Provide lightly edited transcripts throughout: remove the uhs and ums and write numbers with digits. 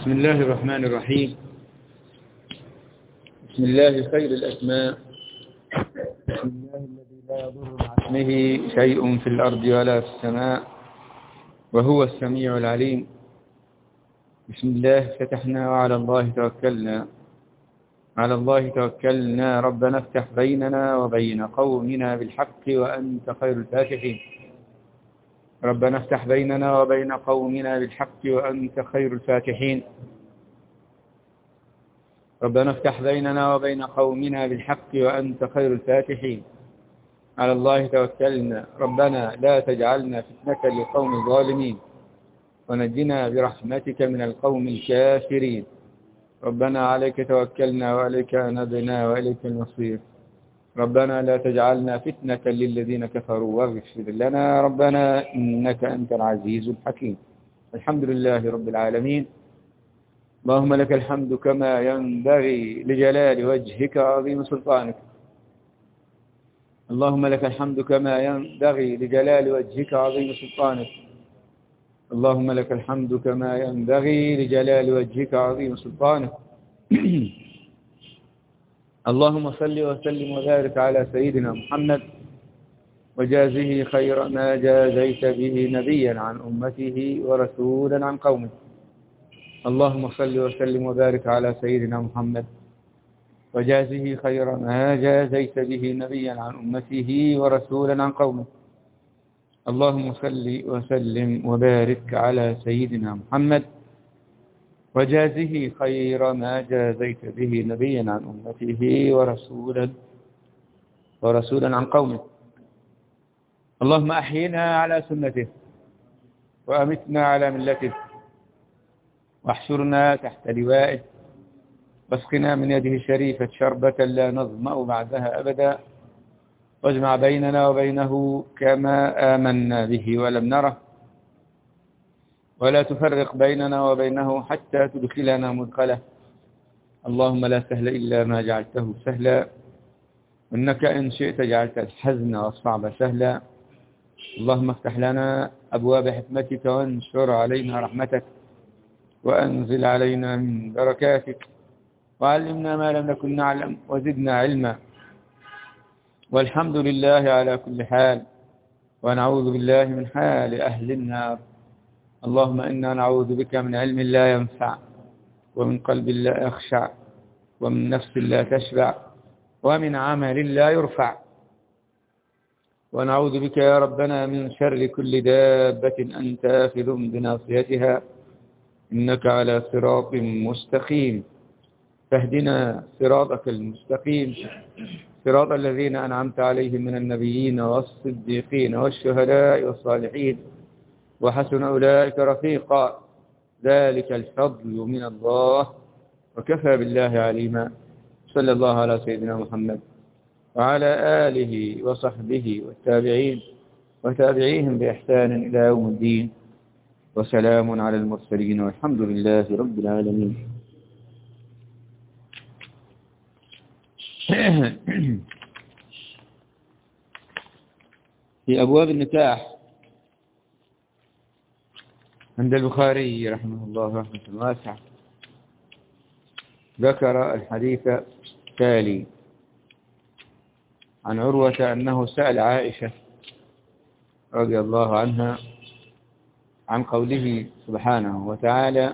بسم الله الرحمن الرحيم. بسم الله خير الأسماء. بسم الله الذي لا يضر مع اسمه شيء في الأرض ولا في السماء وهو السميع العليم. بسم الله فتحنا وعلى الله توكلنا. على الله توكلنا. ربنا افتح بيننا وبين قومنا بالحق وأنت خير الفاتحين. ربنا افتح بيننا وبين قومنا بالحق وأنت خير الفاتحين. ربنا افتح بيننا وبين قومنا بالحق وأنت خير الفاتحين. على الله توكلنا. ربنا لا تجعلنا فتنة للقوم الظالمين ونجنا برحمتك من القوم الكافرين. ربنا عليك توكلنا وعليك أنبنا وإليك المصير. ربنا لا تجعلنا فتنة للذين كفروا واغفر لنا ربنا إنك أنت العزيز الحكيم. الحمد لله رب العالمين. اللهم لك الحمد كما ينبغي لجلال وجهك وعظيم سلطانك. اللهم لك الحمد كما ينبغي لجلال وجهك وعظيم سلطانك. اللهم لك الحمد كما ينبغي لجلال وجهك وعظيم سلطانك. اللهم صل وسلم وبارك على سيدنا محمد وجازه خير ما جازيت به نبيا عن أمته ورسولا عن قومه. اللهم صل وسلم وبارك على سيدنا محمد وجازه خير ما جازيت به نبيا عن أمته ورسولا عن قومه. اللهم صل وسلم وبارك على سيدنا محمد وجازه خير ما جازيت به نبيا عن أمته ورسولا عن قومه. اللهم أحينا على سنته وأمتنا على ملته واحشرنا تحت لوائه واسقنا من يده الشريفة شربة لا نظمأ بعدها أبدا واجمع بيننا وبينه كما آمنا به ولم نره ولا تفرق بيننا وبينه حتى تدخلنا مدخله. اللهم لا سهل إلا ما جعلته سهلا إنك إن شئت جعلت الحزن والصعب سهلا. اللهم افتح لنا أبواب حكمتك وانشر علينا رحمتك وأنزل علينا من بركاتك وعلمنا ما لم نكن نعلم وزدنا علما. والحمد لله على كل حال ونعوذ بالله من حال أهل النار. اللهم إنا نعوذ بك من علم لا ينفع ومن قلب لا يخشع ومن نفس لا تشبع ومن عمل لا يرفع. ونعوذ بك يا ربنا من شر كل دابة أنت آخذ بناصيتها إنك على صراط مستقيم. فاهدنا صراطك المستقيم صراط الذين أنعمت عليهم من النبيين والصديقين والشهداء والصالحين وحسن أولئك رفيقا. ذلك الفضل من الله وكفى بالله عليما. صلى الله على سيدنا محمد وعلى آله وصحبه والتابعين وتابعيهم بإحسان إلى يوم الدين وسلام على المرسلين والحمد لله رب العالمين. في أبواب النكاح عند البخاري رحمه الله رحمة واسعة ذكر الحديث التالي عن عروة أنه سأل عائشة رضي الله عنها عن قوله سبحانه وتعالى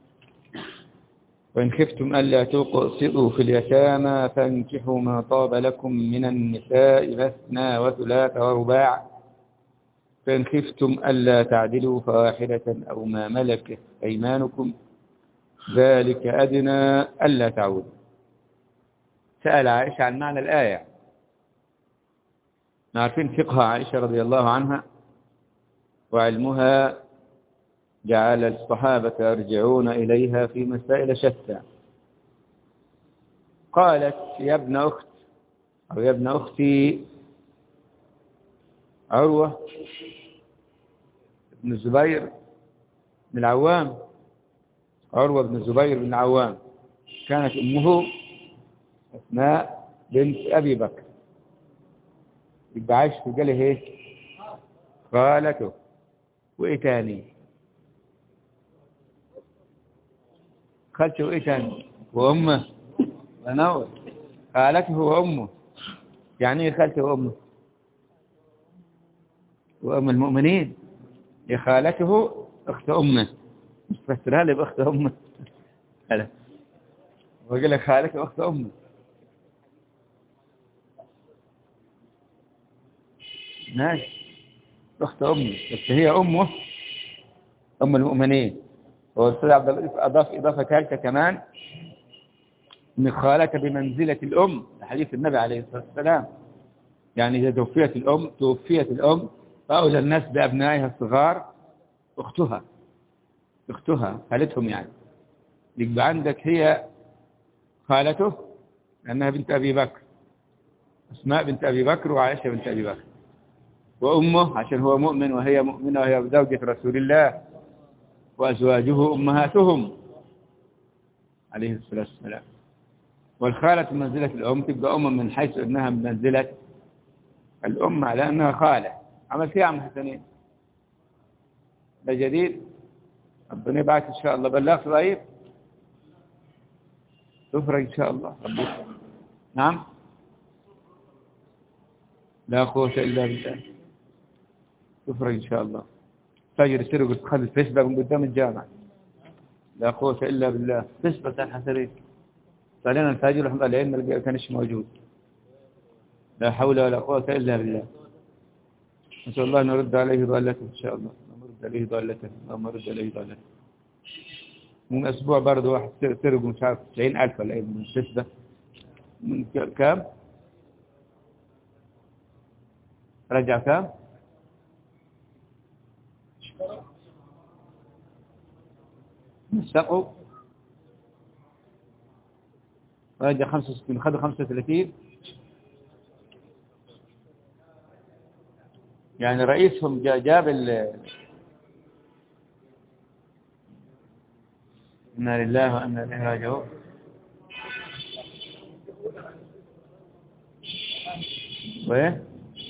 وإن خفتم ألا تقسطوا في اليتامى فانكحوا ما طاب لكم من النساء مثنى وثلاث ورباع فإن خفتم ألا تعدلوا فواحدة أو ما ملكت أيمانكم ذلك أدنى ألا تعودوا. سأل عائشة عن معنى الآية. نعرفين فقه عائشة رضي الله عنها وعلمها جعل الصحابة يرجعون إليها في مسائل شتى. قالت يا ابن أخت أو يا ابن أختي عروة بن الزبير بن العوام. عروة بن الزبير بن العوام كانت أمه أسماء بنت أبي بكر. يبقى عايش في جاله ايه؟ خالته. وإيه تاني؟ خالته وإيه تاني؟ وأمه. أنور. خالته وأمه. يعني إيه خالته وأمه؟ وأم المؤمنين هي خالته أخت أمه، مش تفسرها لي بأخت أمه. لا، وقال لك خالته أخت أمه. ماشي، أخت أمه، بس هي أمه أم المؤمنين. والأستاذ عبد اللطيف أضاف إضافة ثالثة كمان، إن خالته بمنزلة الأم، حديث النبي عليه الصلاة والسلام. يعني إذا توفيت الأم فأولى الناس بأبنائها الصغار أختها خالتهم يعني. يبقى عندك هي خالته لأنها بنت أبي بكر، أسماء بنت أبي بكر وعائشة بنت أبي بكر. وأمه عشان هو مؤمن وهي مؤمنة وهي زوجة رسول الله، وأزواجه أمهاتهم عليه الصلاة والسلام. والخالة منزلة الأم، تبقى أم من حيث أنها منزلة الأم على أنها خالة. عمل فيها عم حسنين ده جديد، ربنا يبعث إن شاء الله. بلغت طيب تفرج إن شاء الله ربي. نعم، لا قوة إلا بالله، تفرج إن شاء الله. فجر سرق تخلي الفسبة من قدام الجامع، لا قوة إلا بالله. فسبة الحسنين فعلينا الفجر رحمة الله ما كانش موجود. لا حول ولا قوة إلا بالله. نسأل الله أن نرد عليه ضالته إن شاء الله، نرد عليه ضالته، اللهم رد عليه ضالته. من أسبوع برضه واحد سرق مش عارف 90,000 ولا إيه من الفسبة. من كام؟ رجع كام؟ مسقوا رجع 65، خدوا 35. يعني رئيسهم جاب إنا لله وإنا إليه راجعون. وإيه؟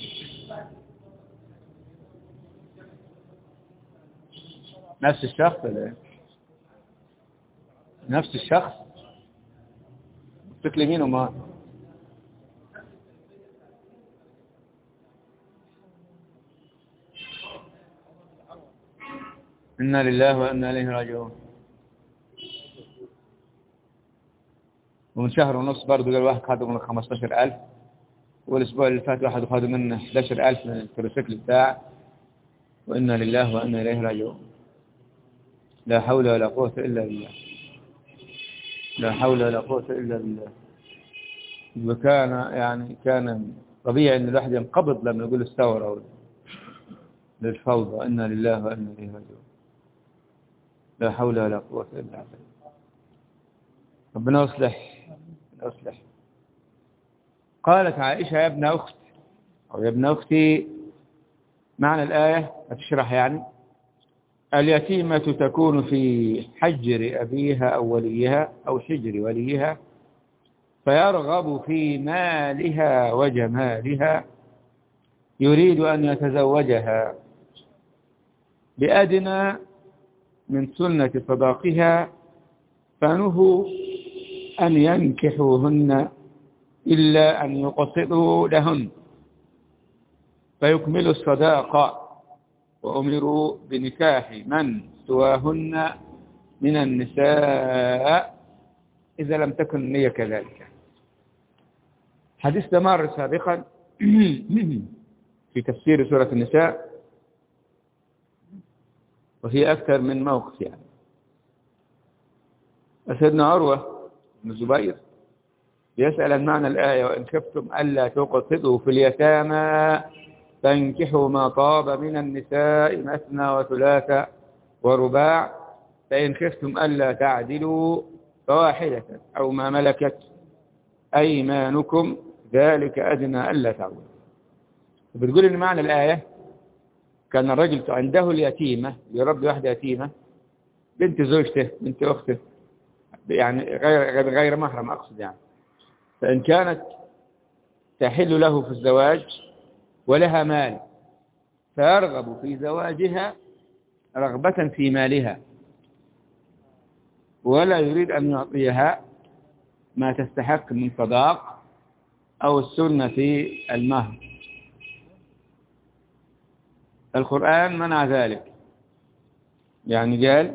نفس الشخص ولا إيه؟ نفس الشخص تكلم مين وما إنا لله وإنا إليه راجعون. ومن شهر ونص برضه قال واحد خدوا من 15,000، والأسبوع اللي فات واحد خدوا منه 11,000 من التروسيكل بتاعه. وإنا لله وإنا إليه راجعون. لا حول ولا قوة إلا بالله، لا حول ولا قوة إلا بالله. وكان يعني كان طبيعي أن الواحد ينقبض لما يقول الثورة أو للفوضى. إنا لله وإنا إليه راجعون. لا حول ولا قوة إلا بالله. ربنا يصلح. قالت عائشة يا ابن أخت أو يا ابن أختي، معنى الآية هتشرح يعني. اليتيمة تكون في حجر أبيها أو وليها أو حجر وليها، فيرغب في مالها وجمالها، يريد أن يتزوجها بأدنى من سنة صداقها، فنهوا أن ينكحوهن إلا أن يقسطوا لهن فيكملوا الصداقة، وأمروا بنكاح من سواهن من النساء إذا لم تكن النية كذلك. حديث ده مر سابقا في تفسير سورة النساء، وهي أكثر من موقف يعني. سيدنا عروة بن الزبير يسأل عن معنى الآية: وإن خفتم ألا تقسطوا في اليتامى فانكحوا ما طاب من النساء مثنى وثلاث ورباع، فإن خفتم ألا تعدلوا فواحدة أو ما ملكت أيمانكم ذلك أدنى ألا تعودوا. بتقول إن معنى الآية كان الرجل عنده اليتيمة، يربي واحدة يتيمة بنت زوجته بنت أخته، يعني غير محرم أقصد يعني. فإن كانت تحل له في الزواج ولها مال، فيرغب في زواجها رغبة في مالها، ولا يريد أن يعطيها ما تستحق من صداق أو السنة في المهر. القرآن منع ذلك، يعني قال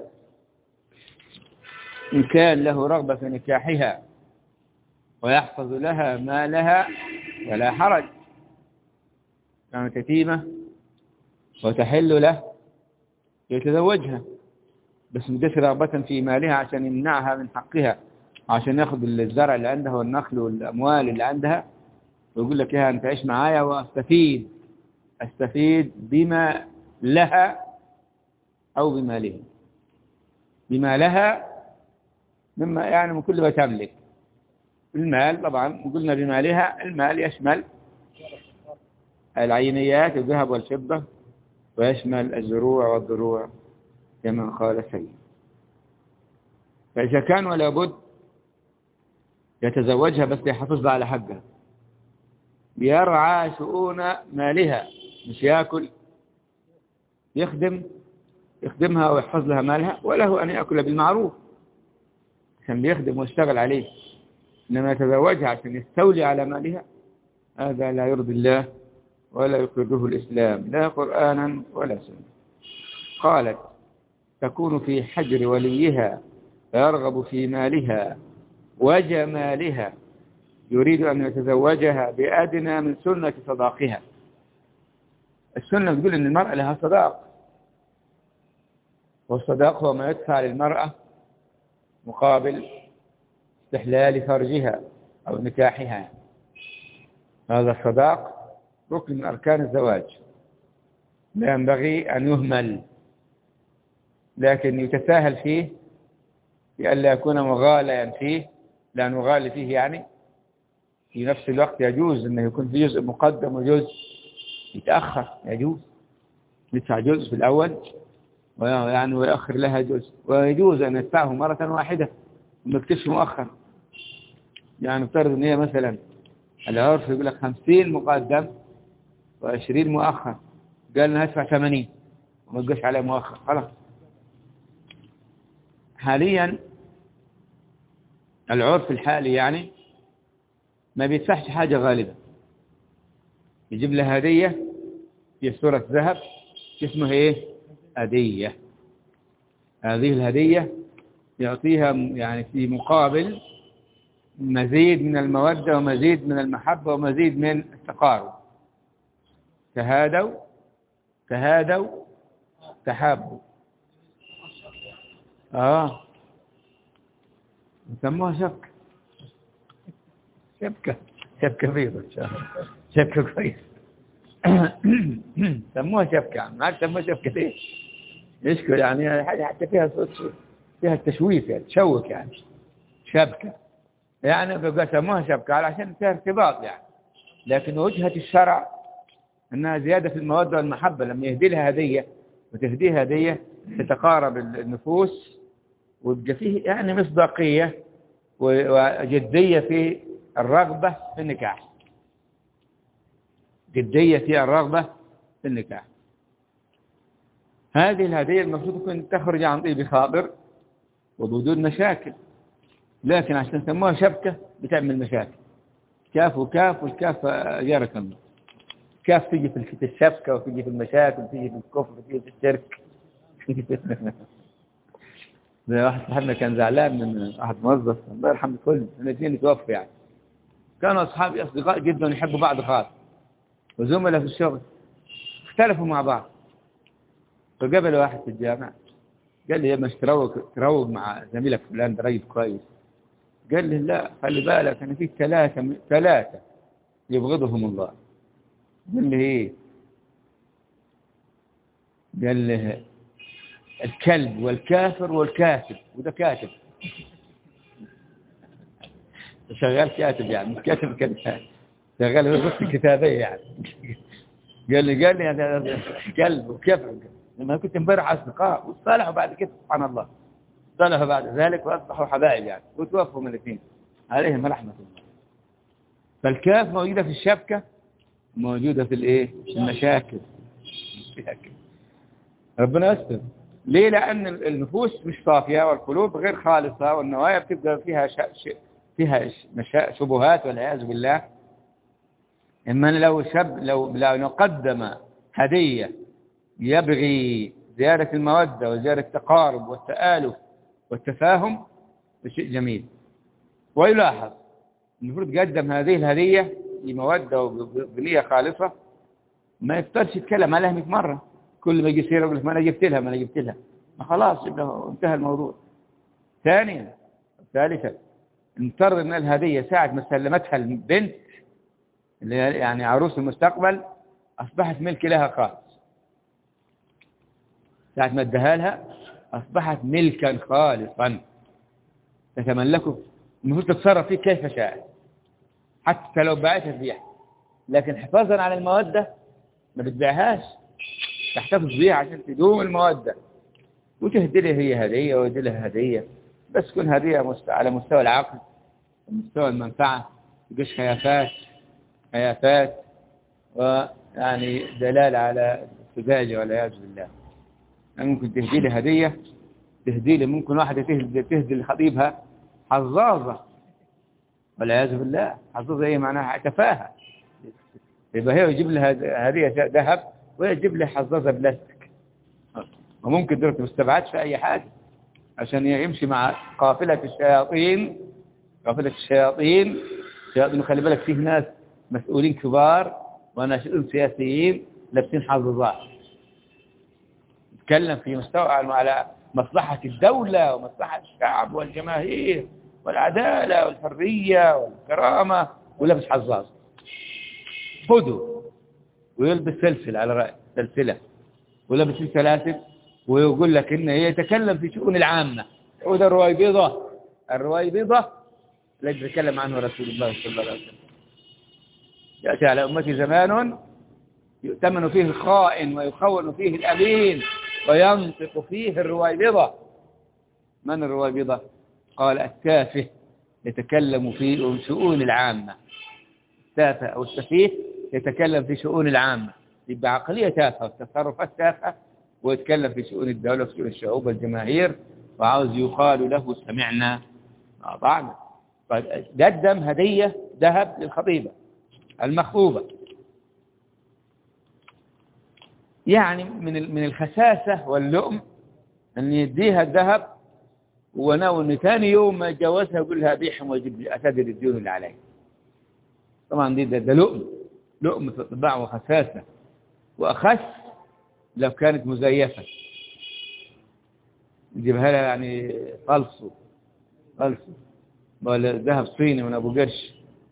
إن كان له رغبة في نكاحها ويحفظ لها مالها ولا حرج، كانت يتيمة وتحل له يتزوجها، بس مدش رغبة في مالها عشان يمنعها من حقها، عشان ياخذ الزرع اللي عندها والنخل والأموال اللي عندها، ويقول لك إيه، أنت عيش معايا أستفيد بما لها أو بمالها. بما لها مما يعني من كل ما تملك. المال طبعا قلنا بمالها، المال يشمل العينيات الذهب والفضة، ويشمل الزروع والضروع كما قال سيد. فإذا كان ولا بد يتزوجها بس يحافظ على حقها، يرعى شؤون مالها، مش يأكل، يخدمها ويحفظ لها مالها، وله أن يأكل بالمعروف عشان بيخدم ويشتغل عليه. إنما يتزوجها عشان يستولي على مالها، هذا لا يرضي الله ولا يقره الإسلام، لا قرآنا ولا سنة. قالت تكون في حجر وليها فيرغب في مالها وجمالها، يريد أن يتزوجها بأدنى من سنة صداقها. السنة تقول أن المرأة لها صداق، والصداق هو ما يدفع للمرأة مقابل استحلال فرجها أو نكاحها. هذا الصداق ركن من أركان الزواج، لا ينبغي أن يهمل، لكن يتساهل فيه لئلا يكون مغاليا فيه، لا نغالي فيه يعني. في نفس الوقت يجوز أنه يكون في جزء مقدم وجزء يتأخر، يجوز يدفع جزء في الأول يعني ويأخر لها جزء، ويجوز أن يدفعه مرة واحدة وما يكتبش مؤخر. يعني افترض أن هي مثلا العرف يقول لك 50 مقدم و20 مؤخر، قال لنا هدفع 80 وما تقولش عليه مؤخر، خلاص. حاليا العرف الحالي يعني ما بيدفعش حاجة غالبا، يجيب لها هدية في صورة ذهب اسمها ايه؟ هدية. هذه الهدية يعطيها يعني في مقابل مزيد من المودة ومزيد من المحبة ومزيد من التقارب. تهادوا تحابوا. يسموها شبكة بيضة إن شاء الله، شبكة كويس. سموها شبكة، ما عاد سموها شبكة ليه؟ يشكل يعني حاجة حتى فيها صوت، فيها التشويف يعني، تشوك يعني. شبكة يعني بقى سموها شبكة علشان فيها ارتباط يعني، لكن وجهة الشرع أنها زيادة في المودة والمحبة. لما يهدي لها هدية وتهديها هدية تتقارب النفوس، ويبقى فيه يعني مصداقية وجدية في الرغبة في النكاح، جدية في الرغبة في النكاح. هذه الهدية المفروض تكون تخرج عن طيب خاطر وبدون مشاكل، لكن عشان سموها شبكة بتعمل مشاكل. كاف وكاف، والكاف جارك الله، كاف تيجي في الشبكة وتيجي في المشاكل وتيجي في الكفر وتيجي في الشرك. زي واحد صاحبنا كان زعلان من واحد موظف الله يرحمه، كل الاثنين توفوا يعني، كانوا أصحابي أصدقاء جدا يحبوا بعض خالص وزملاء في الشغل، اختلفوا مع بعض. فقابل واحد في الجامعة قال لي مش تروق مع زميلك فلان ده راجل كويس؟ قال لي لا خلي بالك أنا في ثلاثة يبغضهم الله. قال لي ايه؟ قال لي الكلب والكافر والكاتب، وده كاتب شغال كاتب يعني، مش كاتب كده، شغال في الكتابية يعني. قال لي هذا كلب وكافر. لما كنت امبارح أصدقاء وصالحوا بعد كده سبحان الله، صالحوا بعد ذلك وأصبحوا حبائب يعني، وتوفوا من الاثنين عليهم رحمة الله. فالكاف موجودة في الشبكة، موجودة في الايه؟ في المشاكل. ربنا يستر. ليه؟ لأن النفوس مش صافية والقلوب غير خالصة، والنوايا بتبقى فيها شبهات والعياذ بالله. إما لو قدم هدية يبغي زيادة المودة وزيادة التقارب والتآلف والتفاهم بشيء جميل. ويلاحظ المفروض قدم هذه الهدية بمودة وبنية خالصة، ما يقدرش يتكلم عليها 100 مرة. كل ما يجي سيرة يقول لك ما أنا جبت لها ما خلاص انتهى الموضوع. ثالثا نفترض ان الهدية ساعة ما سلمتها البنت اللي هي يعني عروس المستقبل أصبحت ملك لها خالص. ساعة ما ادها لها أصبحت ملكا خالصا تتملكه، المفروض تتصرف فيه كيف شاء حتى لو باعتها تبيعها، لكن حفاظا على المودة ما بتبيعهاش، تحتفظ بيها عشان تدوم المودة، وتهدي لها هي هدية ويهدي لها هدية، بس تكون هدية على مستوى العقل ومستوى المنفعة، تبقاش خيافات ويعني دلالة على السذاجة والعياذ بالله. يعني ممكن تهدي لي هدية، تهدي لي ممكن واحدة تهدي لخطيبها حظاظة والعياذ بالله. حظاظة ايه معناها؟ تفاهة. يبقى هي يجيب لها هدية ذهب وهي تجيب لها حظاظة بلاستيك، وممكن دلوقتي ما استبعدش في أي حاجة عشان يمشي مع قافلة الشياطين. الشياطين خلي بالك، فيه ناس مسؤولين كبار وناشئين سياسيين لابسين حظاظات، يتكلم في مستوى على مصلحة الدولة ومصلحة الشعب والجماهير والعدالة والحرية والكرامة، ولابس حظاظ خذوا، ويلبس سلسلة على رأي سلسلة، ولابس سلاسل، ويقول لك إنه يتكلم في شؤون العامة. وده الرويبضة الذي يتكلم عنه رسول الله صلى الله عليه وسلم. يأتي على أمتي زمان يؤتمن فيه الخائن ويخون فيه الأمين وينطق فيه الرويبضة. من الرويبضة؟ قال التافه يتكلم في شؤون العامة. التافه أو السفيه يتكلم في شؤون العامة، يبقى عقلية تافهة وتصرفات تافهة، ويتكلم في شؤون الدولة وفي شؤون الشعوب والجماهير، وعاوز يقال له سمعنا وأطعنا. قدم هدية ذهب للخطيبة المخطوبة. يعني من الخساسة واللؤم أن يديها الذهب وناوي أن ثاني يوم ما جوزها يقول لها بيعهم ويجيب لي أسدد الديون اللي علي. طبعا ده لؤم في الطباع وخساسة، وأخس لو كانت مزيفة يجيبها لها يعني فلسو ولا ذهب صيني من أبو قرش،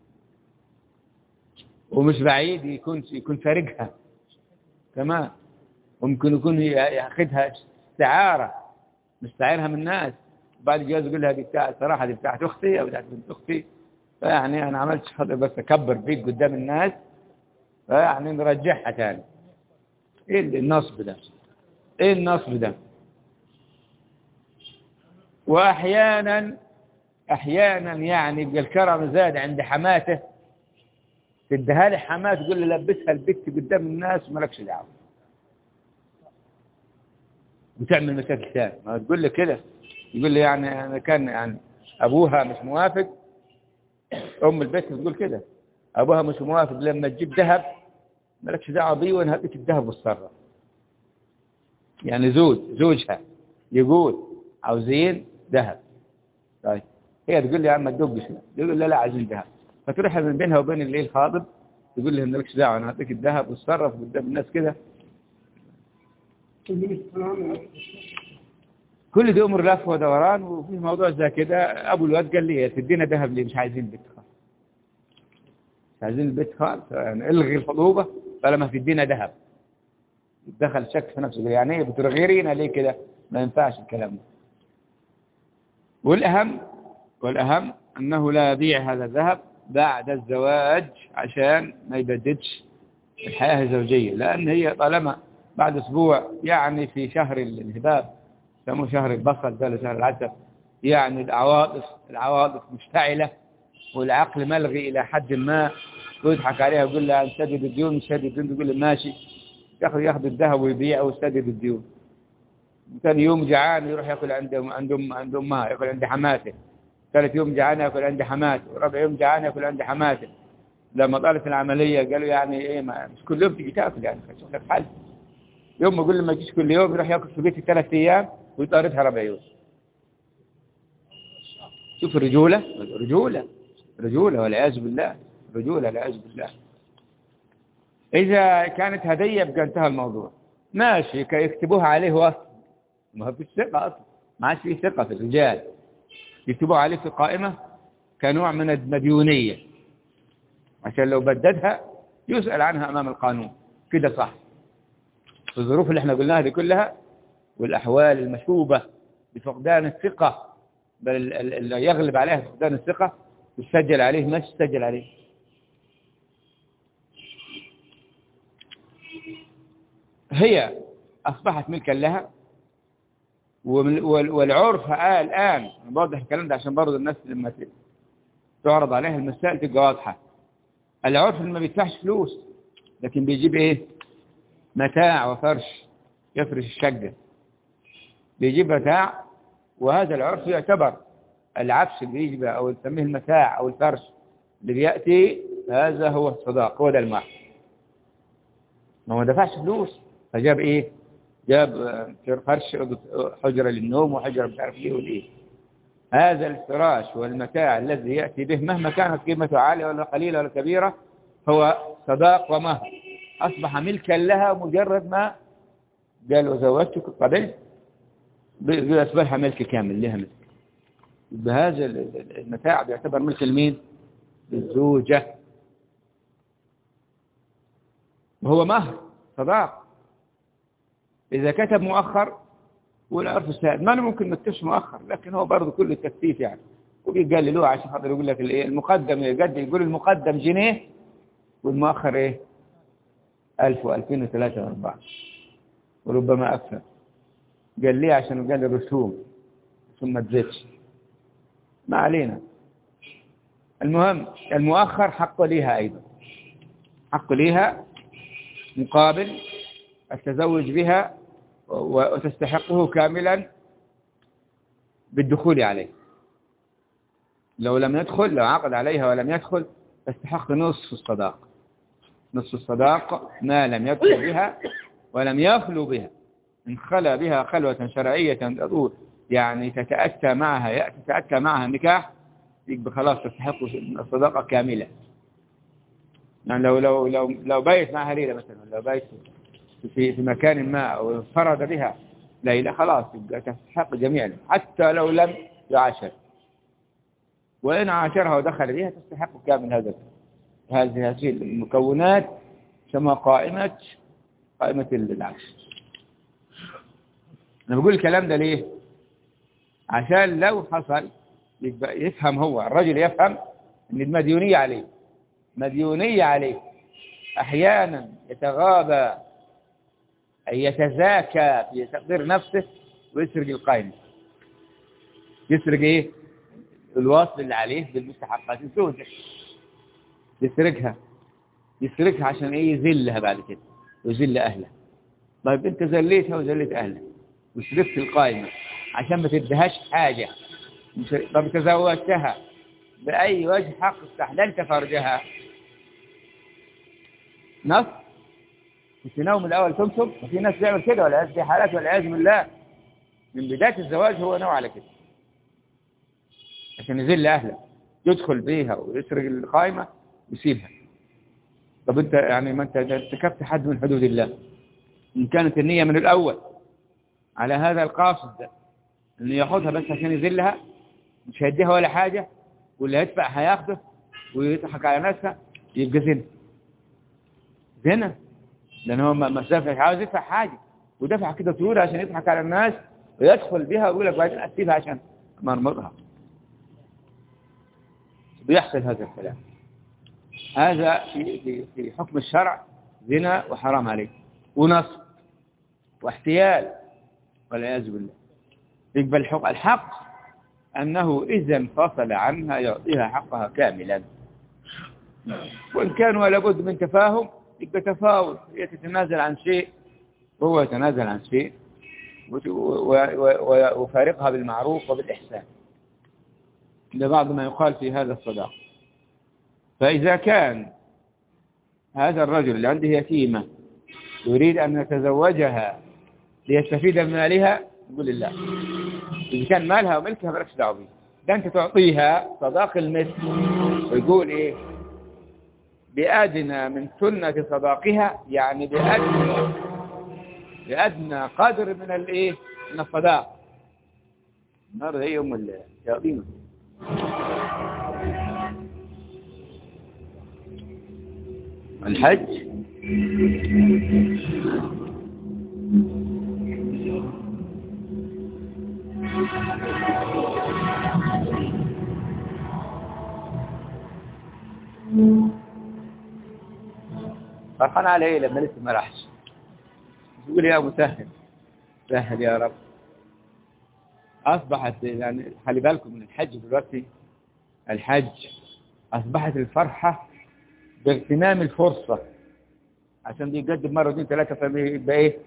ومش بعيد يكون سارقها كمان، وممكن يكون ياخذها استعارة مستعيرها من الناس، بعد الجواز يقول لها دي بتاعت صراحة، دي بتاعت أختي أو بتاعت بنت أختي، فيعني أنا عملت خطأ بس أكبر بيك قدام الناس، فيعني نرجعها تاني. إيه النصب ده؟ وأحيانا يعني يبقى الكرم زاد عند حماته، تديها لي حماه تقول لي لبسها البت قدام الناس ومالكش دعوه، بتعمل مشاكل ثانيه. ما تقول لي كده، يقول لي يعني انا كان يعني ابوها مش موافق، ام البيت تقول كده ابوها مش موافق لما تجيب ذهب مالكش دعوه بيه، وانا هديك الذهب والصره. يعني زوجها يقول عاوزين ذهب، طيب هي تقول لي يا عم ما تدقش، يقول لا عايزين ذهب، فتروح من بينها وبين اللي الخاطب تقول له مالكش دعوه انا هديك الذهب واتصرف قدام الناس كده. كل دي امور لف ودوران. وفي موضوع زي كده ابو الواد قال لي تدينا ذهب ليه؟ مش عايزين البيت خالص، مش عايزين البيت خالص، يعني الغي الخطوبه طالما تدينا ذهب. دخل شك في نفسه، يعني ايه بترغيرينا ليه كده؟ ما ينفعش الكلام ده. والأهم أنه لا يبيع هذا الذهب بعد الزواج عشان ما يبددش الحياة الزوجية، لأن هي طالما بعد أسبوع يعني في شهر الهباب يسموه شهر البصل ده شهر العسل، يعني العواطف مشتعلة والعقل ملغي إلى حد ما، ويضحك عليها ويقول لها نسدد الديون، مش سدد الديون، تقول له ماشي، ياخذ الذهب ويبيعه ويسدد الديون. ثاني يوم جعان يروح يأكل عند أمها، يأكل عند حماته. ثالث يوم جعان يأكل عند حماته. ورابع يوم جعان يأكل عند حماته. لما طالت العملية قالوا يعني إيه مش كل يوم تيجي تأكل يعني شوف لك حل. يوم ما يقول لما تجيش كل يوم يروح يأكل في بيتي 3 أيام ويطاردها ربع يوم. شوف الرجولة، رجولة والعياذ بالله، رجولة والعياذ بالله. إذا كانت هدية بقى انتهى الموضوع، ماشي يكتبوها عليه وصف، ما فيش ثقة أصلا، ما عادش فيه ثقة في الرجال، يكتبوها عليه في قائمة كنوع من المديونية عشان لو بددها يسأل عنها أمام القانون. كده صح في الظروف اللي احنا قلناها دي كلها والأحوال المشوبة بفقدان الثقة، بل اللي يغلب عليها فقدان الثقة يسجل عليه ما يسجل عليه. هي أصبحت ملكا لها، والعرف الآن بوضح الكلام ده عشان برضه الناس لما تعرض عليها المسائل تبقى واضحة. العرف اللي ما بيدفعش فلوس لكن بيجيب ايه؟ متاع وفرش، يفرش الشقة بيجيب متاع، وهذا العرف يعتبر العفش اللي يجيبه أو نسميه المتاع أو الفرش اللي بيأتي، هذا هو الصداق، هو ده المهر. ما دفعش فلوس فجاب ايه؟ جاب فرش، حجرة للنوم وحجرة مش عارف ايه والايه. هذا الفراش والمتاع الذي يأتي به مهما كانت قيمته عالية ولا قليلة ولا كبيرة هو صداق ومهر، أصبح ملكا لها مجرد ما قال وزوجتك قبلت بأصبحها ملك كامل لها ملك. بهذا المتاع بيعتبر ملك المين؟ الزوجة، وهو مهر صداق. إذا كتب مؤخر والعرف السائد ما ممكن ما تكتبش مؤخر، لكن هو برضه كله التكثيف يعني، وبيقللوه عشان خاطر يقول لك الايه المقدم يقول المقدم جنيه والمؤخر ايه 1000 و2000 و3 و4 وربما أكثر. قال ليه؟ عشان قال الرسوم ثم ما تزيدش، ما علينا. المهم المؤخر حقه ليها أيضا، حقه ليها مقابل التزوج بها وتستحقه كاملا بالدخول عليه. لو لم يدخل، لو عقد عليها ولم يدخل تستحق نصف الصداق، نصف الصداق ما لم يدخل بها ولم يخلو بها. إن خلى بها خلوة شرعية تدور يعني تتأتى معها النكاح يبقى خلاص تستحق الصداقة كاملة. يعني لو بيت معها ليلة مثلا، لو بيت في مكان ما أو فرد بها ليلة خلاص يبقى تستحق جميعا حتى لو لم يعاشر، وإن عاشرها ودخل بها تستحق كامل هذه المكونات كما قائمة العكس. أنا بقول الكلام ده ليه؟ عشان لو حصل يفهم هو الرجل يفهم أن المديونية عليه أحيانا يتغاضى أي يتزاكى في تقدير نفسه ويسرق القائمة. يسرق إيه؟ الواصل اللي عليه بالمستحقات الزوجة، يسرقها عشان إيه؟ يذلها بعد كده ويذل أهلها. طيب أنت ذليتها وذلت أهلها وسرقت القائمة عشان ما تدهاش حاجة. طب تزوجتها بأي وجه حق استحللت فرجها؟ نص في نوم الأول تنصب، وفي ناس بيعمل كده والعياذ في حالات والعياذ بالله من بداية الزواج هو نوع على كده عشان يذل أهله، يدخل بيها ويسرق القائمة ويسيبها. طب أنت يعني ما أنت ارتكبت حد من حدود الله. إن كانت النية من الأول على هذا القاصد ده إنه يأخذها بس عشان يذلها، مش هيديها ولا حاجة، واللي هيدفع هياخده ويضحك على نفسه، يبقى زنا لأن هو ما عاوز يدفع حاجة ودفع كده طول عشان يضحك على الناس ويدخل بها ويقول لك بعدين أسيبها عشان مرمضها. بيحصل هذا الكلام. هذا في حكم الشرع زنا وحرام عليه ونصب واحتيال والعياذ بالله. يقبل الحق أنه إذا انفصل عنها يعطيها حقها كاملا، وإن كان ولا بد من تفاهم يبقى تفاوض، هي تتنازل عن شيء وهو يتنازل عن شيء وفارقها بالمعروف وبالإحسان. ده بعض ما يقال في هذا الصداق. فإذا كان هذا الرجل اللي عنده يتيمة يريد أن يتزوجها ليستفيد من مالها، يقول لله. إذا كان مالها وملكها مالكش دعوة بيه، ده أنت تعطيها صداق المثل، ويقول إيه؟ بأدنى من سنة صداقها، يعني بأدنى قدر من الإيه؟ من الصداق. النهارده هي أم الشياطين. الحج فرحان على ايه لما لسه ما راحش؟ يقول يا مسهل سهل يا رب. اصبحت يعني خلي بالكم من الحج دلوقتي. الحج اصبحت الفرحه باغتنام الفرصه، عشان بيقدم مره واثنين ثلاثه فيبقى ايه؟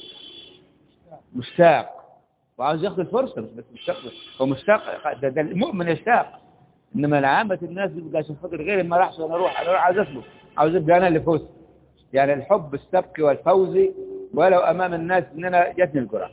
مشتاق وعاوز ياخذ الفرصه. بس مشتاق، هو مشتاق، ده المؤمن يشتاق. انما العامه الناس بيبقى عشان خاطر غيري ما راحش وانا اروح عاوز اسلك، عاوز ابقى انا اللي فزت. يعني الحب السبق والفوز ولو امام الناس ان انا جاتني الجرعه.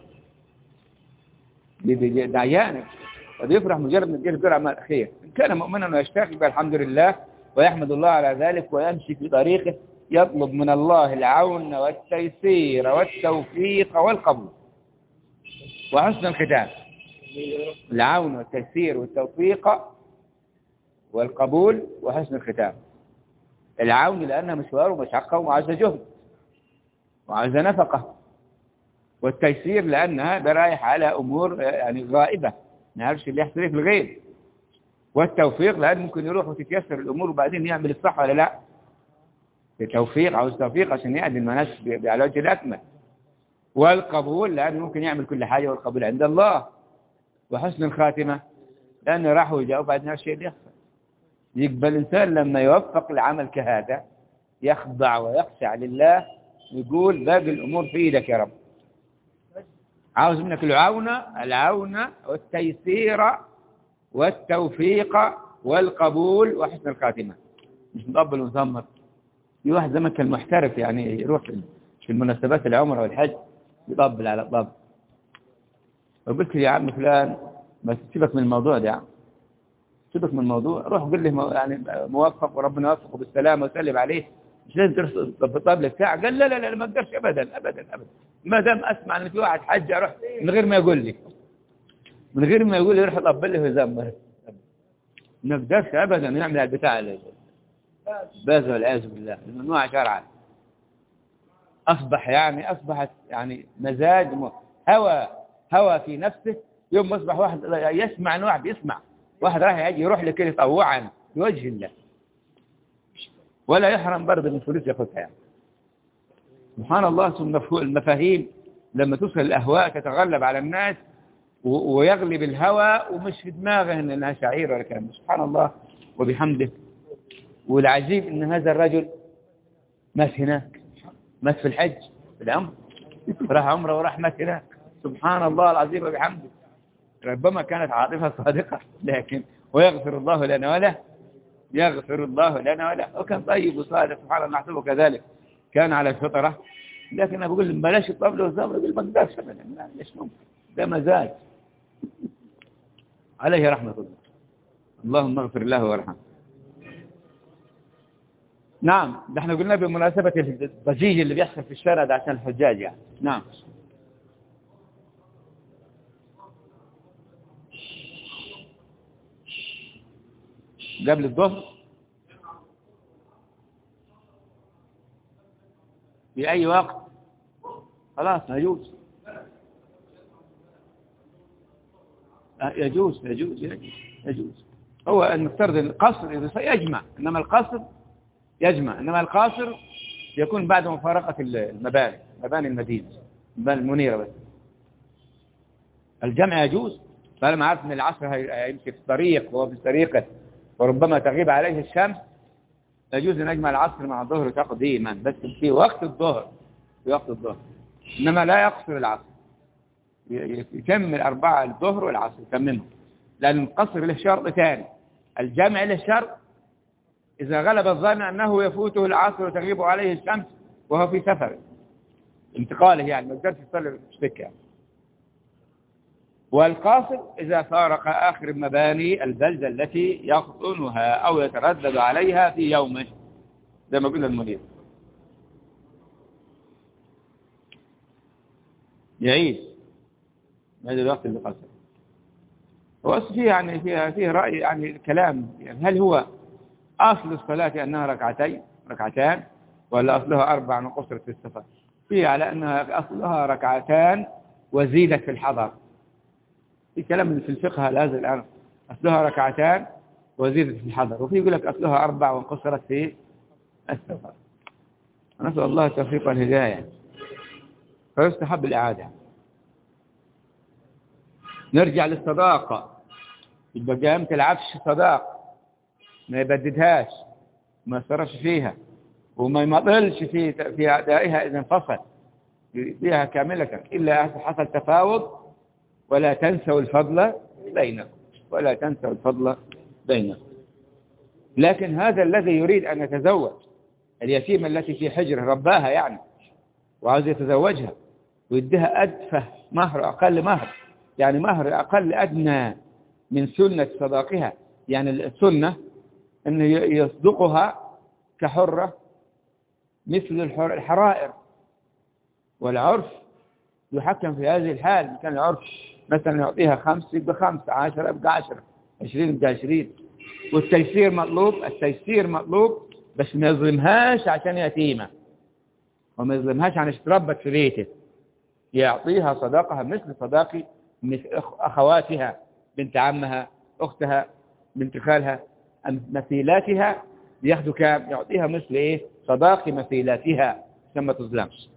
ده عيانك وبيفرح مجرد ما تجي الجرعه مع الاخير. ان كان مؤمنا ويشتاق يبقى الحمد لله ويحمد الله على ذلك ويمشي في طريقه، يطلب من الله العون والتيسير والتوفيق والقبول وحسن الختام. العون والتيسير والتوفيق والقبول وحسن الختام. العون لأنها مشوار ومشقة وعايزة جهد وعايزة نفقة، والتيسير لأنها ده رايح على أمور يعني غائبة ما يعرفش اللي يحصل في الغيب، والتوفيق لأن ممكن يروح وتتيسر الأمور وبعدين يعمل الصح ولا لا. التوفيق عاوز توفيق عشان يعدل الناس على وجه الأكمل، والقبول لأنه ممكن يعمل كل حاجة والقبول عند الله، وحسن الخاتمة لأنه راح وجاء وبعدين الشيء اللي يحصل. يقبل الإنسان لما يوفق العمل كهذا يخضع ويخشع لله، يقول باقي الأمور في إيدك يا رب. عاوز منك العون والتيسير والتوفيق والقبول وحسن الخاتمة، مش مقبل ومزمر. في واحد زمان كان محترف، يعني يروح في المناسبات العمرة والحج يطبل على الطبل. وقلت يا عم فلان ما تسيبك من الموضوع ده يا عم، سيبك من الموضوع، روح قل له يعني موفق وربنا يوفقه بالسلامه وسلم عليه، مش لازم ترسل بالطبل بتاعه. قال لا ما اقدرش ابدا ابدا ابدا، ما دام اسمع ان في واحد حج اروح من غير ما يقول لي، من غير ما يقول لي يروح يطبل لي ويزمر. ما اقدرش ابدا نعمل البتاع باز والعياذ بالله، الممنوع شرعا. اصبحت يعني مزاج هوى في نفسه. يوم اصبح واحد يسمع ان واحد يسمع واحد راح يجي يروح لكده طوعا لوجه الله، ولا يحرم برضه من فلوس ياخذها. يعني سبحان الله. ثم المفاهيم لما توصل الاهواء تتغلب على الناس ويغلب الهوى ومش في دماغه انها شعيره ولا كلام. سبحان الله وبحمده. والعجيب ان هذا الرجل مات هناك، مات في الحج في العمر، راح عمره وراح مات هناك. سبحان الله العظيم وبحمده. ربما كانت عاطفة صادقة، لكن ويغفر الله لنا وله، يغفر الله لنا وله. وكان طيب وصادق سبحان الله، نحسبه كذلك كان على الفطرة. لكن أنا بقول بلاش الطبل والزمر، يقول ما اقدرش ابدا، ليش ممكن، ده مزاج. عليه رحمة الله، اللهم اغفر له وارحمه. نعم، ده احنا قلنا بمناسبة الضجيج اللي بيحصل في الشارع ده عشان الحجاج يعني. نعم. قبل الظهر في أي وقت خلاص يجوز. يجوز. هو المفترض القصر يجمع، إنما القاصر يكون بعد مفارقة مباني المدينة، مباني المنيرة. بس الجمع يجوز طالما عارف ان العصر هيمشي في الطريق وهو في طريقه وربما تغيب عليه الشمس. يجوز ان يجمع العصر مع الظهر تقديما، بس في وقت الظهر، انما لا يقصر العصر، يكمل 4 الظهر والعصر يتممهم، لأن القصر له شرط ثاني، الجمع له شرط إذا غلب الظن أنه يفوته العصر وتغيب عليه الشمس وهو في سفر انتقاله، يعني ما يقدرش يصلي مشتك يعني. والقاصر إذا فارق آخر مباني البلدة التي يقطنها أو يتردد عليها في يومه، زي ما قلنا المدير يعيد هذا الوقت اللي قصر. وأصل فيه يعني فيه رأي يعني كلام، يعني هل هو أصل الصلاة أنها ركعتان ولا أصلها 4 وقصرت في السفر؟ فيه على أنها أصلها 2 ركعتان وزيدت في الحضر. في كلام في الفقه هذا الآن أصلها 2 ركعتان وزيدت في الحضر، وفي يقول لك أصلها 4 وانقصرت في السفر. نسأل الله التوفيق والهداية، فيستحب الإعادة. نرجع للصداقة، يبقى ما تلعبش صداقة، ما يبددهاش، ما يصرفش فيها، وما يمطلش في أدائها إذا انفصل فيها كاملة، إلا حصل تفاوض. ولا تنسوا الفضل بينكم. لكن هذا الذي يريد أن يتزوج اليتيمة التي في حجره رباها يعني وعاوز يتزوجها ويديها أدفه مهر، أقل مهر، يعني مهر أقل أدنى من سنة صداقها. يعني السنة أنه يصدقها كحرة مثل الحرائر، والعرف يحكم في هذه الحال. كان العرف مثلا يعطيها 5 يبقى 5، 10 يبقى 10، 20 يبقى 20. والتيسير مطلوب، بس ما يظلمهاش عشان يتيمة، وما يظلمهاش عشان تربت في بيته. يعطيها صداقها مثل صداقي أخواتها، بنت عمها، أختها، بنت خالها، مثيلاتها، ياخدوا كام؟ يعطيها مثل صداقي مثيلاتها ثم تظلمش.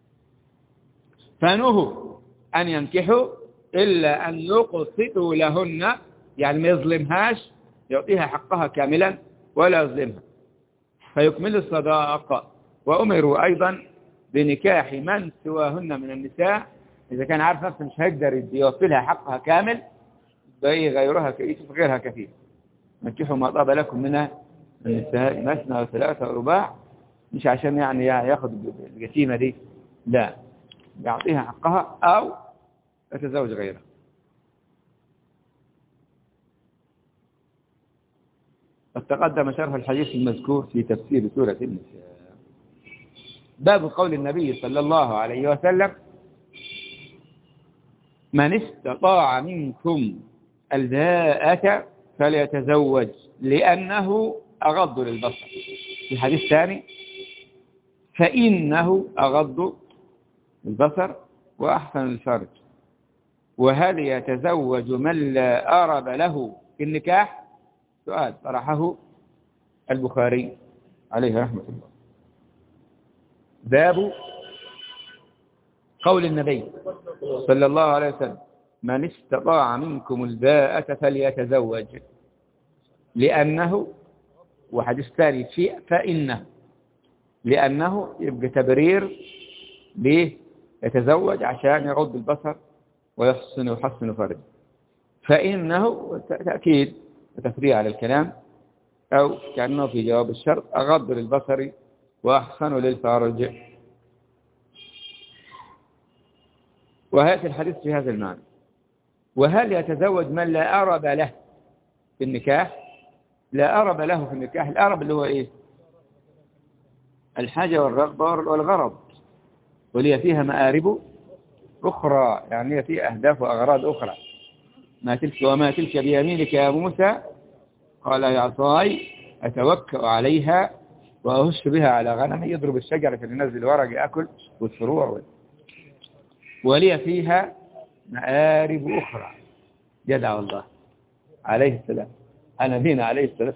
فنهوا أن ينكحوا إلا أن يقسطوا لهن، يعني ما يظلمهاش، يعطيها حقها كاملا ولا يظلمها، فيكمل الصداقة. وأمروا أيضا بنكاح من سواهن من النساء، إذا كان عارف نفسه مش هيقدر يوفي لها حقها كامل غيرها غيرها كثير. نكحوا ما طاب لكم من النساء مثنى وثلاثة ورباع، مش عشان يعني ياخذ اليتيمة دي، لا، يعطيها حقها أو يتزوج غيرها. قد تقدم شرح الحديث المذكور في تفسير سورة النساء. باب قول النبي صلى الله عليه وسلم: من استطاع منكم الباءة فليتزوج لأنه أغض للبصر. في الحديث الثاني: فإنه أغض للبصر وأحسن للفرج. وهل يتزوج من لا أرب له في النكاح؟ سؤال طرحه البخاري عليه رحمة الله. باب قول النبي صلى الله عليه وسلم: من استطاع منكم الباءة فليتزوج لأنه، وحديث ثاني فإنه، لأنه يبقى تبرير ليه يتزوج عشان يغض البصر ويحسن فرجه. فإنه تأكيد وتفريع على الكلام، أو كأنه في جواب الشرط: أغض للبصر وأحسن للفرج. وهذا الحديث في هذا المعنى. وهل يتزوج من لا أرب له في النكاح؟ لا أرب له في النكاح، الأرب اللي هو الحاجة والرغبة والغرض، ولي فيها مآرب أخرى، يعني هي فيها أهداف وأغراض أخرى. وما تلك بيمينك يا موسى؟ قال: يا عصاي أتوكأ عليها وأهش بها على غنمي. يضرب الشجرة فينزل ورق يأكل والفروع. ولي فيها مآرب أخرى. جدع الله عليه السلام، على نبينا عليه الصلاة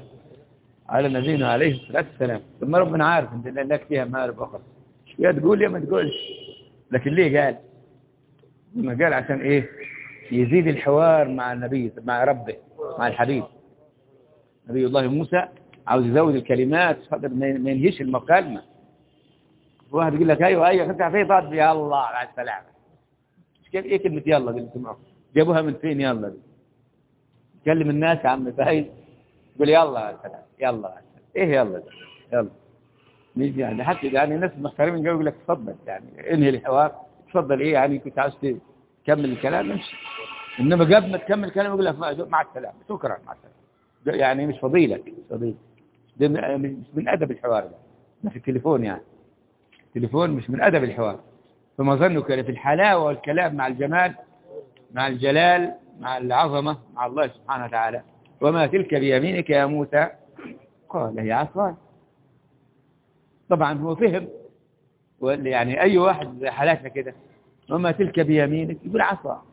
والسلام. ثم ربنا عارف أن لك فيها مآرب أخرى، يا تقول يا ما تقولش. لكن ليه قال؟ ما قال عشان يزيد الحوار مع النبي، مع ربه، مع الحبيب. نبي الله موسى عاوز يزود الكلمات ما ينهيش المكالمة. واحد يقول لك ايوه خدت فيه ضاد، يا الله على السلامة، ايه كلمة يلا دي اللي سمعوها؟ جابوها من فين يلا دي؟ تكلم الناس يا عم فايز يقول يلا يا سلام يلا يا سلام. ايه يلا دي؟ يلا نيجي يعني حتى يعني ناس محترمين يقول لك تفضل يعني انهي الحوار، تفضل ايه يعني كنت عاوز تكمل الكلام امشي، انما قبل ما تكمل الكلام يقول لك مع السلامة شكرا مع السلامة، يعني مش فضيلك مش فضيلة، ده مش من ادب الحوار ده، ما في التليفون يعني التليفون مش من ادب الحوار. فما ظنك في الحلاوة والكلام مع الجمال مع الجلال مع العظمة مع الله سبحانه وتعالى. وما تلك بيمينك يا موسى قال هي عصاي. طبعا هو فهم، يعني أي واحد زي حالاتنا كده وما تلك بيمينك يقول عصا،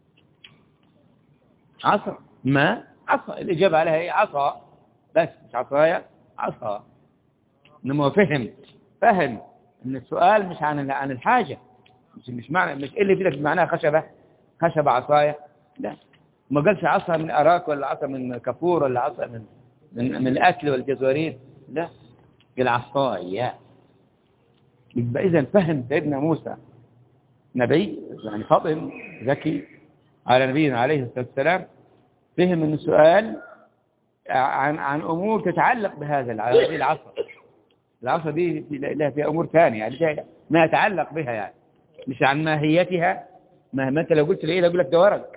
عصا ما عصا، الإجابة عليها هي عصا بس مش عصايا عصا. إنما هو فهم إن السؤال مش عن الحاجة، مش معنى مش إيه اللي في لك معناها خشبة عصايا، لا ما قالش عصا من أراك ولا عصا من كفور ولا عصا من الأكل والجزورين، لا قال عصايا. يبقى إذا فهم سيدنا موسى نبي يعني فاطن ذكي على نبينا عليه الصلاة والسلام، فهم أن السؤال عن أمور تتعلق بهذا العصا. العصا دي لها فيها أمور ثانية يعني ما يتعلق بها يعني مش عن ماهيتها. مهما أنت لو قلت لي أقول لك ده ورق،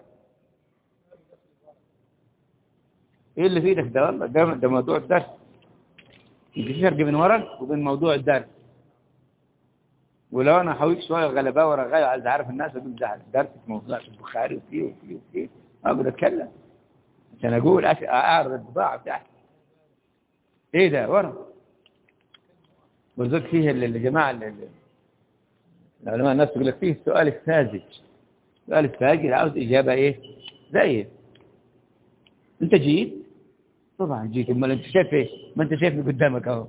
إيه اللي في إيدك ده؟ والله ده موضوع الدرس. في فرق بين ورق وبين موضوع الدرس. ولو أنا حاولت شوية غلباء ورغاية عايز أعرف الناس أقول ده درس في موضوع البخاري وفيه أقول أتكلم عشان أقول أعرض البضاعة بتاعتي. إيه ده ورق؟ وذلك فيه الجماعة العلماء الناس يقول لك فيه السؤال الساذج. السؤال الساذج عاوز إجابة إيه؟ زي أنت جيت؟ طبعا جيت. أما أنت شايف إيه؟ ما أنت شايفني قدامك أهو.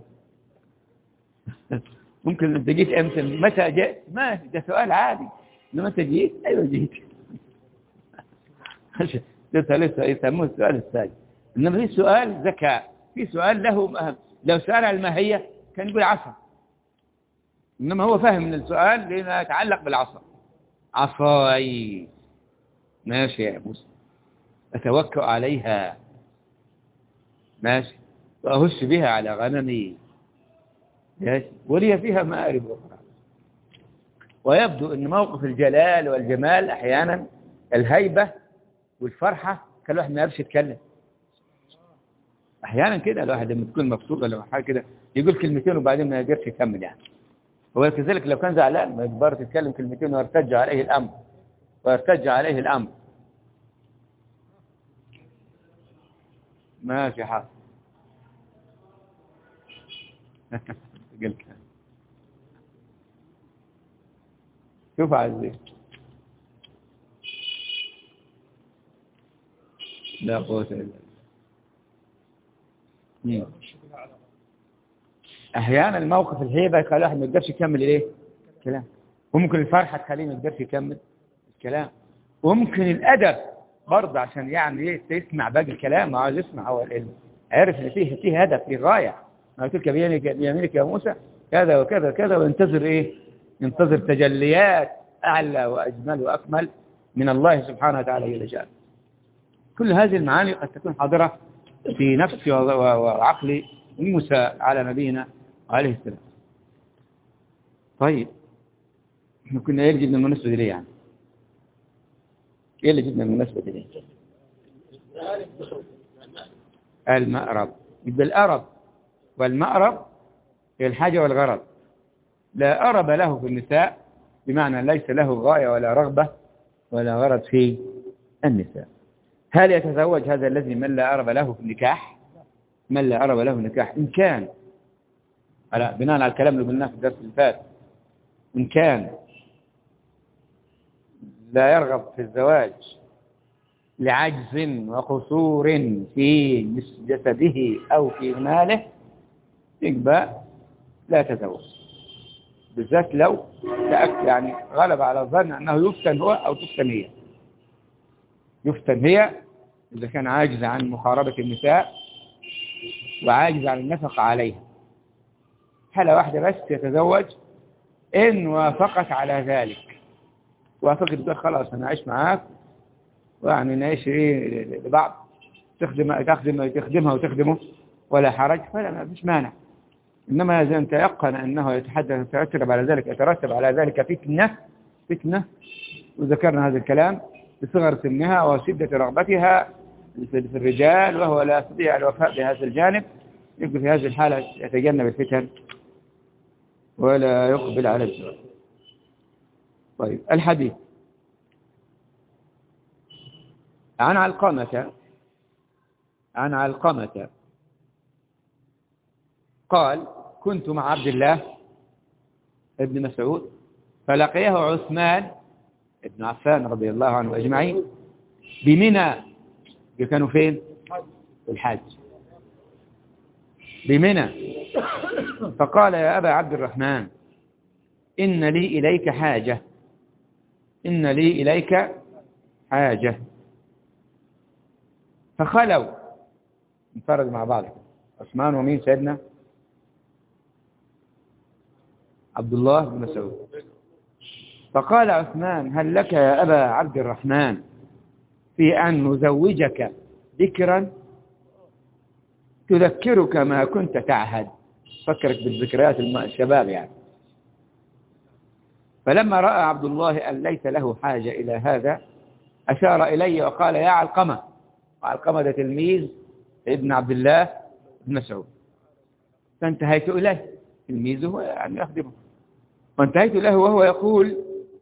ممكن أنت جيت أمتى؟ متى جئت؟ ما ده سؤال عادي. إنما أنت جيت؟ أيوة جيت. ده يسموه السؤال الساذج. إنما في سؤال ذكاء، في سؤال له لو سأل عن الماهية كان يقول عصا، إنما هو فهم من السؤال لما يتعلق بالعصا. عصاي ماشي يا موسى أتوكأ عليها ماشي وأهش بها على غنمي ماشي ولي فيها مآرب أخرى. ويبدو أن موقف الجلال والجمال أحيانا الهيبة والفرحة كان الواحد ما يعرفش يتكلم. أحيانا كده الواحد لما تكون مبسوط ولا حاجة كده يقول كلمتين وبعدين ما يقدرش يكمل يعني. وكذلك لو كان زعلان ما يقدرش يتكلم كلمتين ويرتج عليه الأمر ماشي حاضر. قلت شوف عزيز لا قوة إلا بالله. أحيانا الموقف الهيبة يخلي الواحد ما يقدرش يكمل إيه كلام، وممكن الفرحة تخليه ما يقدرش يكمل الكلام، وممكن الأدب برضه عشان يعني يسمع باقي الكلام ما عاوز يسمع. هو عرف ان فيه هدف فيه غاية. ما تلك بيمينك يا موسى كذا وكذا وكذا، وينتظر ايه؟ ينتظر تجليات اعلى واجمل واكمل من الله سبحانه وتعالى جل جلاله. كل هذه المعاني قد تكون حاضرة في نفس وعقل موسى على نبينا عليه السلام. طيب احنا كنا ايه اللي جبنا المناسبة دي ليه يعني؟ ايه اللي جبنا المناسبة دي ليه؟ المأرب. يبقى الأرب والمأرب هي الحاجة والغرض. لا أرب له في النساء بمعنى ليس له غاية ولا رغبة ولا غرض في النساء. هل يتزوج هذا الذي من لا أرب له في النكاح؟ من لا أرب له النكاح إن كان بناء على الكلام اللي قلناه في الدرس اللي فات، إن كان لا يرغب في الزواج لعجز وقصور في جسده أو في ماله يبقى لا تزوج، بالذات لو يعني غلب على الظن أنه يفتن هو أو تفتن هي. يفتن هي إذا كان عاجز عن محاربة النساء وعاجز عن النفقة عليها. حالة واحدة بس يتزوج إن وافقت على ذلك، وافقت تقول خلاص أنا أعيش معاك ويعني نعيش لبعض، تخدمها وتخدمه ولا حرج، فلا ما فيش مانع. إنما إذا تيقن أنه يترتب على ذلك فتنة، وذكرنا هذا الكلام بصغر سنها وشدة رغبتها في الرجال وهو لا يستطيع الوفاء بهذا الجانب، يبقى في هذه الحالة يتجنب الفتن ولا يقبل على الزواج. طيب الحديث عن علقمة قال كنت مع عبد الله ابن مسعود فلقيه عثمان ابن عفان رضي الله عنه أجمعين بمنى. كانوا فين؟ في الحج بمنى. فقال يا أبا عبد الرحمن إن لي إليك حاجة. فخلوا انفرد مع بعض عثمان ومين؟ سيدنا عبد الله بن مسعود. فقال عثمان هل لك يا أبا عبد الرحمن في أن نزوجك ذكرا تذكرك ما كنت تعهد، فكرك بالذكريات الشباب يعني. فلما رأى عبد الله أن ليس له حاجة إلى هذا أشار إلي وقال يا علقمة. علقمة ده تلميذ ابن عبد الله بن مسعود، فانتهيت إليه، تلميذه يعني يخدمه، وانتهيت له وهو يقول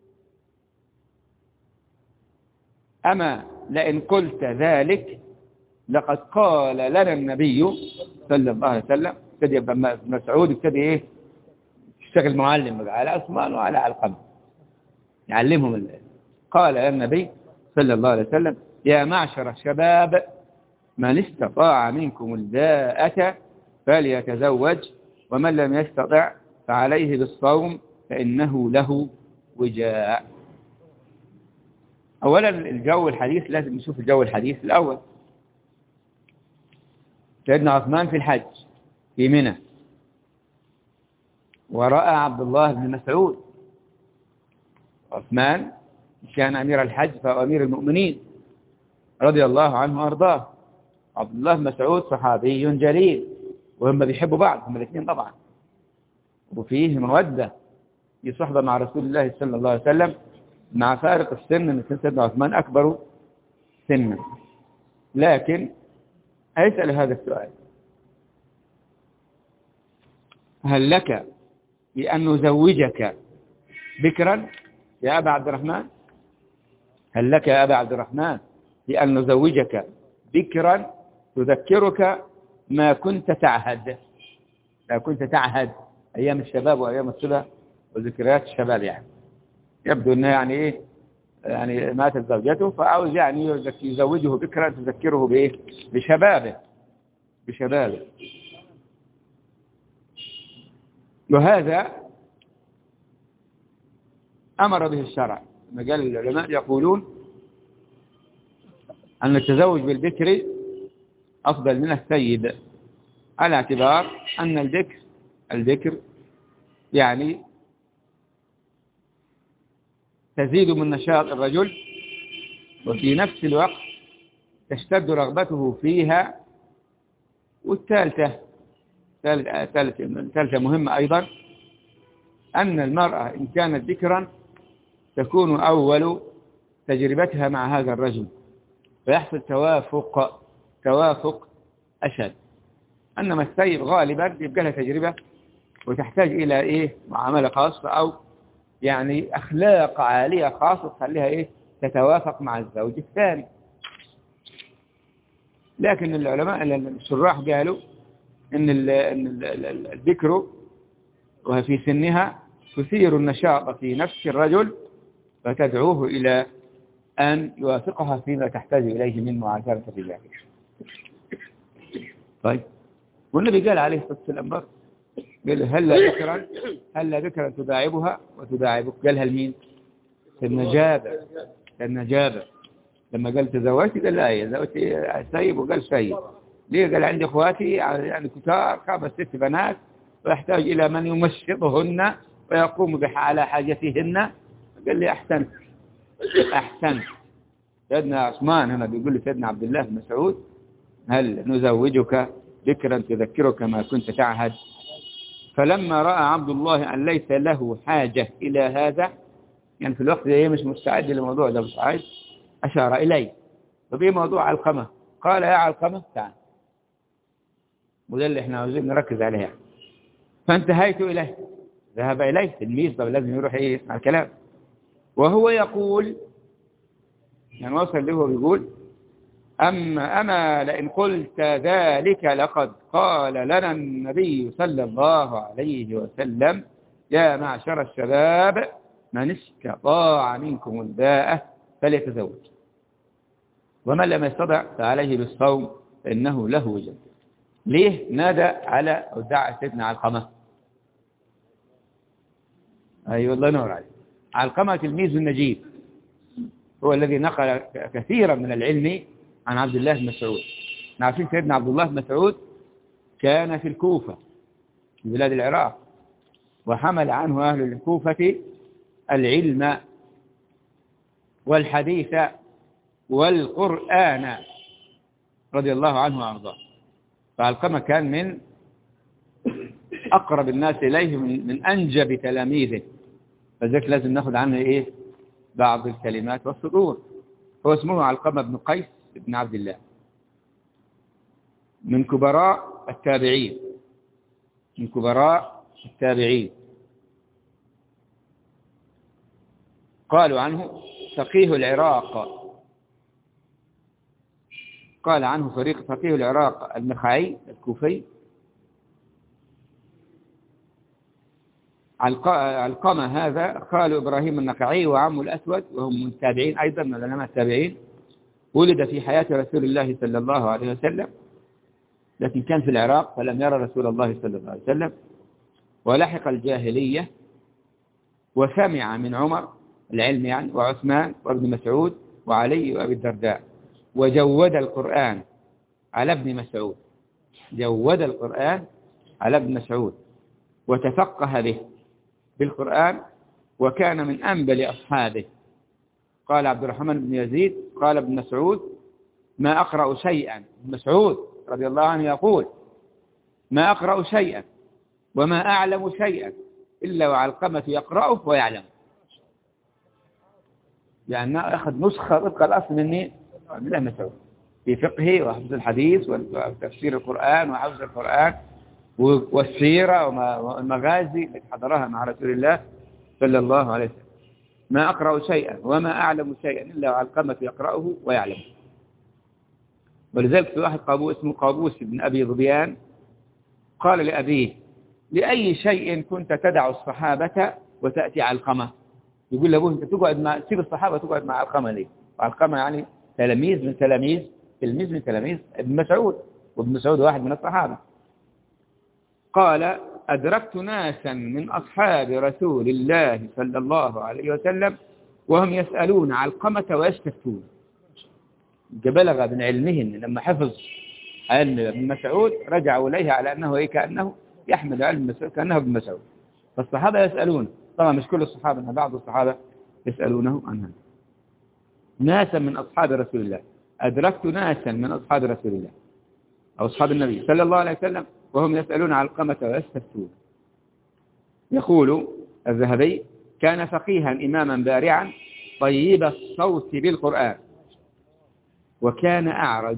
أما لئن قلت ذلك لقد قال لنا النبي صلى الله عليه وسلم. ابتدي ابن مسعود ابتدي يشتغل معلم على عثمان وعلى علقمة يعلمهم قال النبي صلى الله عليه وسلم يا معشر الشباب من استطاع منكم الباءة فليتزوج ومن لم يستطع فعليه بالصوم فإنه له وجاء. أولا الجو الحديث لازم نشوف الجو الحديث الأول. سيدنا عثمان في الحج في منى ورأى عبد الله بن مسعود. عثمان كان أمير الحج فهو أمير المؤمنين رضي الله عنه وأرضاه. عبد الله بن مسعود صحابي جليل وهم بيحبوا بعض هم الاثنين طبعا، وفيه مودة في صحبة مع رسول الله صلى الله عليه وسلم، مع فارق السن من سيدنا عثمان أكبر سنا. لكن هيسأل هذا السؤال هل لك بأن نزوجك بكرا يا أبا عبد الرحمن؟ هل لك يا أبا عبد الرحمن بأن نزوجك بكرا تذكرك ما كنت تعهد أيام الشباب وأيام الصبا وذكريات الشباب يعني. يبدو أنه يعني ماتت زوجته فعاوز يعني يزوجه بكرا تذكره بإيه؟ بشبابه. وهذا أمر به الشرع. مجال العلماء يقولون أن التزوج بالبكر أفضل من الثيب، على اعتبار أن البكر يعني تزيد من نشاط الرجل وفي نفس الوقت تشتد رغبته فيها. والثالثة مهمة أيضا أن المرأة إن كانت ذكرا تكون أول تجربتها مع هذا الرجل فيحصل توافق أشد. أنما السيب غالبا يبقى لها تجربة وتحتاج إلى معاملة خاصة أو يعني أخلاق عالية خاصة تخليها تتوافق مع الزوج الثاني. لكن العلماء الشراح قالوا إن الذكر وهي في سنها تثير النشاط في نفس الرجل فتدعوه إلى أن يوافقها فيما تحتاج إليه من معاشرة الرجال. طيب والنبي قال عليه الصلاة والسلام قال هل ذكرا تداعبها وتداعبك. قالها لمين؟ النجابة لما قال تزوجت قال لا زوجتي سيب وقال سيب. ليه؟ قال عندي اخواتي يعني كتار 5-6 بنات ويحتاج إلى من يمشطهن ويقوم على حاجتهن. قال لي أحسنت أحسنت. سيدنا عثمان هنا بيقول لسيدنا عبد الله بن مسعود هل نزوجك ذكرا تذكرك ما كنت تعهد؟ فلما رأى عبد الله أن ليس له حاجة إلى هذا، يعني في الوقت ده مش مستعد للموضوع ده، مش عايز، أشار إليه. ففي موضوع علقمة، قال يا علقمة تعال، وده اللي احنا عاوزين نركز عليه. فانتهيت إليه، ذهب إليه تلميذ، طب لازم يروح يسمع الكلام، وهو يقول، يعني وصل له بيقول أما لئن قلت ذلك لقد قال لنا النبي صلى الله عليه وسلم يا معشر الشباب من استطاع منكم الباءة فليتزوج، ومن لم يستطع فعليه بالصوم فإنه له وجه. ليه نادى على أو دعا سيدنا علقمة؟ أي والله نور عليه. علقمة تلميذ النجيب، هو الذي نقل كثيرا من العلم عن عبد الله بن مسعود. عارفين سيدنا عبد الله بن مسعود كان في الكوفة في بلاد العراق، وحمل عنه أهل الكوفة العلم والحديث والقرآن رضي الله عنه وأرضاه. فعلقمة كان من أقرب الناس إليه، من أنجب تلاميذه، فذلك لازم نأخذ عنه بعض الكلمات والصدور. هو اسمه علقمة بن قيس بن عبد الله، من كبراء التابعين، من كبراء التابعين. قالوا عنه فقيه العراق، قال عنه فقيه العراق النخعي الكوفي. علقمة هذا خال إبراهيم النخعي وعمه الأسود، وهم من التابعين أيضا، من علماء التابعين. ولد في حياة رسول الله صلى الله عليه وسلم، لكن كان في العراق فلم يرى رسول الله صلى الله عليه وسلم، ولحق الجاهلية، وسمع من عمر العلم يعني، وعثمان وابن مسعود وعلي وأبي الدرداء، وجود القرآن على ابن مسعود، جود القرآن على ابن مسعود، وتفقه به بالقرآن، وكان من أنبل أصحابه. قال عبد الرحمن بن يزيد قال ابن مسعود ما أقرأ شيئا، ابن مسعود رضي الله عنه يقول ما أقرأ شيئا وما أعلم شيئا إلا وعلقمة يقرأه ويعلم. يعني أخذ نسخة طبق الأصل مني عبد الله مسعود في فقهه وحفظ الحديث وتفسير القرآن وحفظ القرآن والسيرة والمغازي التي حضرها مع رسول الله صلى الله عليه وسلم. ما أقرأ شيئا وما أعلم شيئا إلا وعلقمة يقرأه ويعلم. ولذلك في واحد اسمه قابوس بن أبي ظبيان قال لأبيه لأي شيء كنت تدع الصحابة وتأتي علقمة؟ يقول لأبوه أنت تسيب الصحابة تقعد مع علقمة ليه؟ علقمة يعني تلميذ من تلاميذ ابن مسعود، وابن مسعود واحد من الصحابة. قال أدركت ناسا من أصحاب رسول الله صلى الله عليه وسلم وهم يسألون علقمة ويستفتون. بلغ من علمهم لما حفظ علم ابن مسعود رجعوا إليه على أنه كأنه يحمل علم مسعود كأنه ابن مسعود. فالصحابة يسألون، طبعا مش كل الصحابة، إن بعض الصحابة يسألونه عنها. ناسا من أصحاب رسول الله، أدركت ناسا من أصحاب رسول الله أو أصحاب النبي صلى الله عليه وسلم وهم يسألون علقمة ويستفتون. يقول الذهبي كان فقيها إماما بارعا طيب الصوت بالقرآن، وكان أعرج.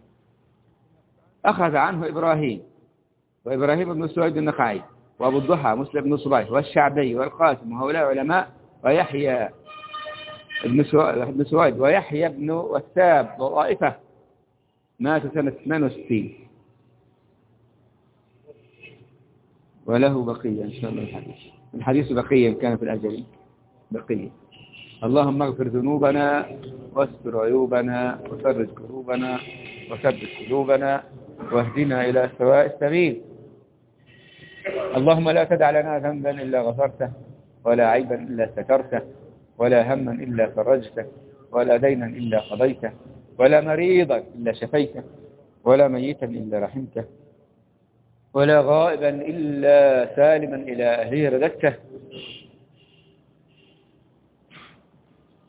أخذ عنه إبراهيم بن سويد النخعي وأبو الضحى مسلم بن صبيح والشعبي والقاسم، وهؤلاء علماء، ويحيى بن سويد ويحيى بن وثاب وطائفة، مات سنة 68. وله بقية إن شاء الله الحديث بقية كان في الأجل بقية. اللهم اغفر ذنوبنا واستر عيوبنا وفرج كروبنا وثبت قلوبنا واهدنا إلى سواء السبيل. اللهم لا تدع لنا ذنبا إلا غفرته، ولا عيبا إلا سترته، ولا هما إلا فرجته، ولا دينا إلا قضيته، ولا مريضا إلا شفيته، ولا ميتا إلا رحمته، ولا غائبا إلا سالما إلى أهله رددته.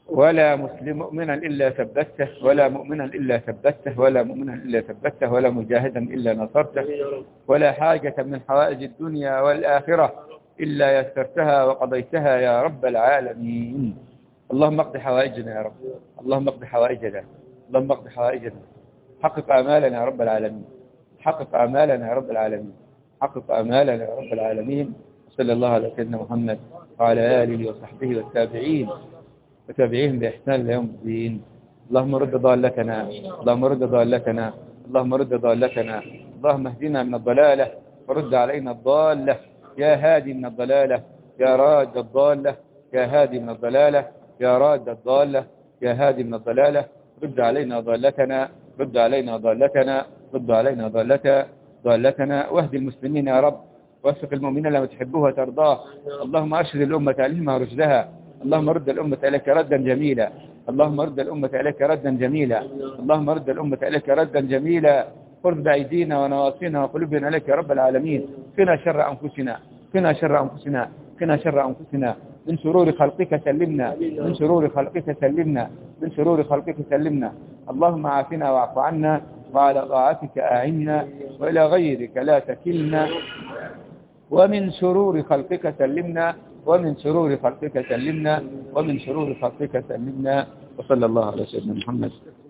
ولا مسلم مؤمنا إلا ثبته، ولا مؤمنا إلا ثبته، ولا مؤمنا إلا ثبته، ولا مجاهدا إلا نصرته، ولا حاجة من حوائج الدنيا والآخرة إلا يسرتها وقضيتها يا رب العالمين. اللهم اقض حوائجنا يا رب، اللهم اقض حوائجنا، اللهم اقض حوائجنا، حقق آمالنا يا رب العالمين، حقق آمالنا يا رب العالمين، حقق آمالنا يا رب العالمين. صلى الله على سيدنا محمد وعلى آله وصحبه والتابعين وتابعيهم بإحسان إلى يوم الدين. اللهم رد ضالتنا، اللهم رد ضالتنا، اللهم رد ضالتنا، اللهم اهدنا من الضلالة ورد علينا الضالة، يا هادي من الضلالة، يا راد الضالة، يا هادي من الضلالة، يا راد الضالة، يا هادي من الضلالة. رد علينا ضالتنا، رد علينا ضالتنا، رد علينا ضالتنا، واهد المسلمين يا رب، وفق المؤمنين لما تحبه وترضاه. اللهم أرشد الأمة علمها رشدها، اللهم رد الأمة إليك ردا جميلا، اللهم رد الأمة إليك ردا جميلا، اللهم رد الأمة إليك ردا جميلا. خذ بأيدينا ونواصينا وقلوبنا إليك يا رب العالمين. قنا شر أنفسنا، قنا شر أنفسنا، قنا شر أنفسنا. من شرور خلقك سلمنا، من شرور خلقك سلمنا، من شرور خلقك سلمنا. اللهم عافنا واعف عنا، وعلى طاعتك أعنا، وإلى غيرك لا تكلنا. ومن شرور خلقك سلمنا، ومن شرور خلقك سلمنا، ومن شرور خلقك سلمنا. وصلى الله على سيدنا محمد.